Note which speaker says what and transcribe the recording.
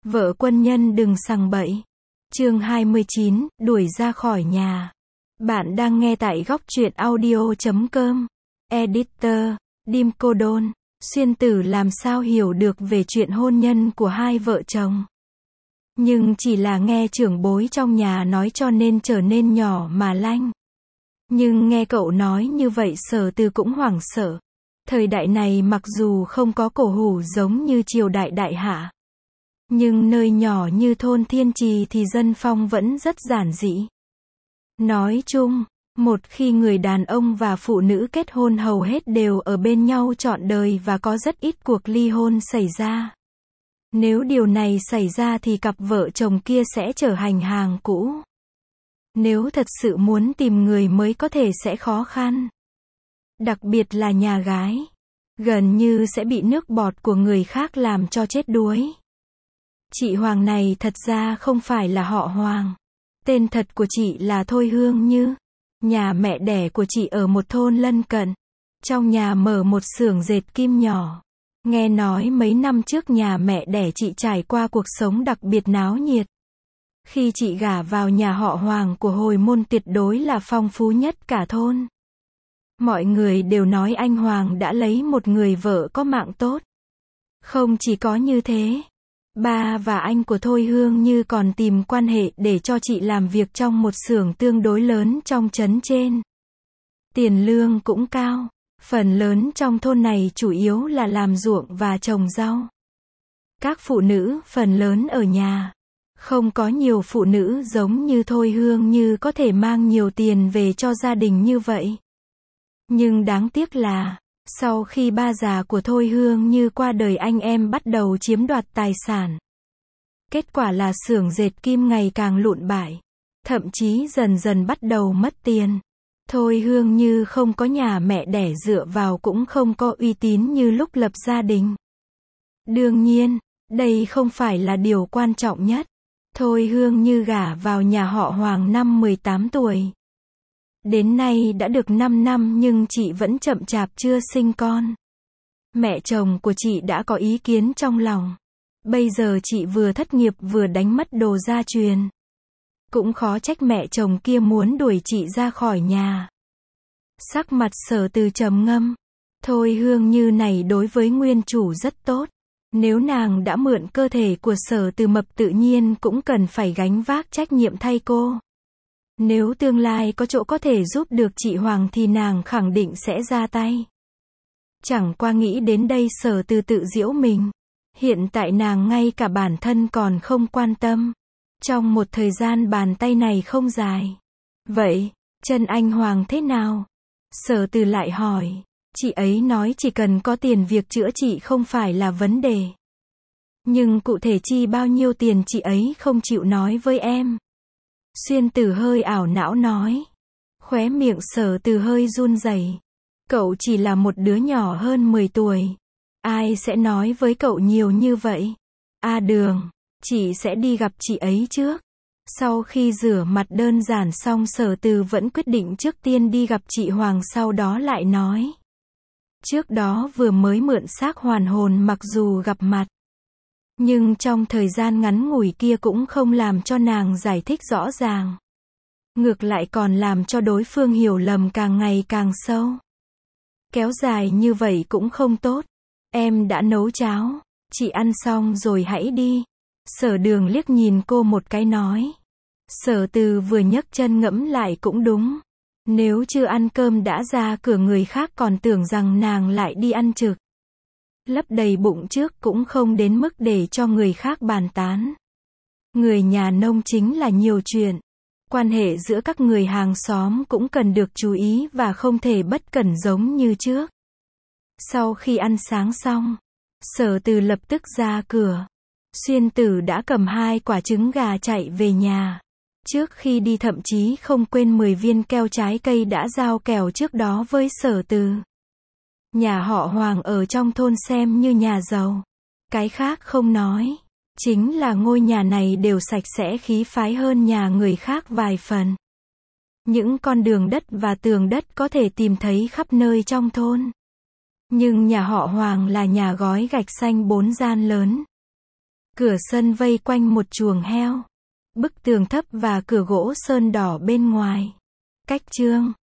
Speaker 1: Vợ quân nhân đừng sằng bậy. Chương 29, đuổi ra khỏi nhà. Bạn đang nghe tại góc truyện audio.com. Editor, Dim Cô Đôn. Xuyên tử làm sao hiểu được về chuyện hôn nhân của hai vợ chồng. Nhưng chỉ là nghe trưởng bối trong nhà nói cho nên trở nên nhỏ mà lanh. Nhưng nghe cậu nói như vậy Sở Từ cũng hoảng sợ. Thời đại này mặc dù không có cổ hủ giống như triều đại đại hạ, nhưng nơi nhỏ như thôn Thiên Trì thì dân phong vẫn rất giản dị. Nói chung, một khi người đàn ông và phụ nữ kết hôn hầu hết đều ở bên nhau trọn đời và có rất ít cuộc ly hôn xảy ra. Nếu điều này xảy ra thì cặp vợ chồng kia sẽ trở thành hàng cũ. Nếu thật sự muốn tìm người mới có thể sẽ khó khăn. Đặc biệt là nhà gái. Gần như sẽ bị nước bọt của người khác làm cho chết đuối. Chị Hoàng này thật ra không phải là họ Hoàng. Tên thật của chị là Thôi Hương Như. Nhà mẹ đẻ của chị ở một thôn lân cận. Trong nhà mở một xưởng dệt kim nhỏ. Nghe nói mấy năm trước nhà mẹ đẻ chị trải qua cuộc sống đặc biệt náo nhiệt. Khi chị gả vào nhà họ Hoàng của hồi môn tuyệt đối là phong phú nhất cả thôn. Mọi người đều nói anh Hoàng đã lấy một người vợ có mạng tốt. Không chỉ có như thế, ba và anh của Thôi Hương Như còn tìm quan hệ để cho chị làm việc trong một xưởng tương đối lớn trong trấn trên. Tiền lương cũng cao. Phần lớn trong thôn này chủ yếu là làm ruộng và trồng rau. Các phụ nữ phần lớn ở nhà. Không có nhiều phụ nữ giống như Thôi Hương Như có thể mang nhiều tiền về cho gia đình như vậy. Nhưng đáng tiếc là, sau khi ba già của Thôi Hương Như qua đời anh em bắt đầu chiếm đoạt tài sản. Kết quả là xưởng dệt kim ngày càng lụn bại. Thậm chí dần dần bắt đầu mất tiền. Thôi Hương Như không có nhà mẹ đẻ dựa vào cũng không có uy tín như lúc lập gia đình. Đương nhiên, đây không phải là điều quan trọng nhất. Thôi Hương Như gả vào nhà họ Hoàng năm 18 tuổi. Đến nay đã được 5 năm nhưng chị vẫn chậm chạp chưa sinh con. Mẹ chồng của chị đã có ý kiến trong lòng. Bây giờ chị vừa thất nghiệp vừa đánh mất đồ gia truyền. Cũng khó trách mẹ chồng kia muốn đuổi chị ra khỏi nhà. Sắc mặt Sở Từ trầm ngâm. Thôi Hương Như này đối với nguyên chủ rất tốt. Nếu nàng đã mượn cơ thể của Sở Từ mập tự nhiên cũng cần phải gánh vác trách nhiệm thay cô. Nếu tương lai có chỗ có thể giúp được chị Hoàng thì nàng khẳng định sẽ ra tay. Chẳng qua nghĩ đến đây Sở Từ tự giễu mình. Hiện tại nàng ngay cả bản thân còn không quan tâm. Trong một thời gian bàn tay này không dài. Vậy, chân anh Hoàng thế nào? Sở Từ lại hỏi. Chị ấy nói chỉ cần có tiền việc chữa trị không phải là vấn đề. Nhưng cụ thể chi bao nhiêu tiền chị ấy không chịu nói với em. Xuyên Tử hơi ảo não nói. Khóe miệng Sở Từ hơi run rẩy. Cậu chỉ là một đứa nhỏ hơn 10 tuổi. Ai sẽ nói với cậu nhiều như vậy? Đường, chị sẽ đi gặp chị ấy trước. Sau khi rửa mặt đơn giản xong Sở Từ vẫn quyết định trước tiên đi gặp chị Hoàng sau đó lại nói. Trước đó vừa mới mượn xác hoàn hồn mặc dù gặp mặt. Nhưng trong thời gian ngắn ngủi kia cũng không làm cho nàng giải thích rõ ràng. Ngược lại còn làm cho đối phương hiểu lầm càng ngày càng sâu. Kéo dài như vậy cũng không tốt. Em đã nấu cháo. Chị ăn xong rồi hãy đi. Sở Đường liếc nhìn cô một cái nói. Sở Từ vừa nhấc chân ngẫm lại cũng đúng. Nếu chưa ăn cơm đã ra cửa người khác còn tưởng rằng nàng lại đi ăn trực. Lấp đầy bụng trước cũng không đến mức để cho người khác bàn tán. Người nhà nông chính là nhiều chuyện. Quan hệ giữa các người hàng xóm cũng cần được chú ý và không thể bất cẩn giống như trước. Sau khi ăn sáng xong, Sở Từ lập tức ra cửa. Xuyên Tử đã cầm 2 quả trứng gà chạy về nhà. Trước khi đi thậm chí không quên 10 viên keo trái cây đã giao kèo trước đó với Sở Từ. Nhà họ Hoàng ở trong thôn xem như nhà giàu. Cái khác không nói. Chính là ngôi nhà này đều sạch sẽ khí phái hơn nhà người khác vài phần. Những con đường đất và tường đất có thể tìm thấy khắp nơi trong thôn. Nhưng nhà họ Hoàng là nhà gói gạch xanh 4 gian lớn. Cửa sân vây quanh một chuồng heo. Bức tường thấp và cửa gỗ sơn đỏ bên ngoài. Cách chương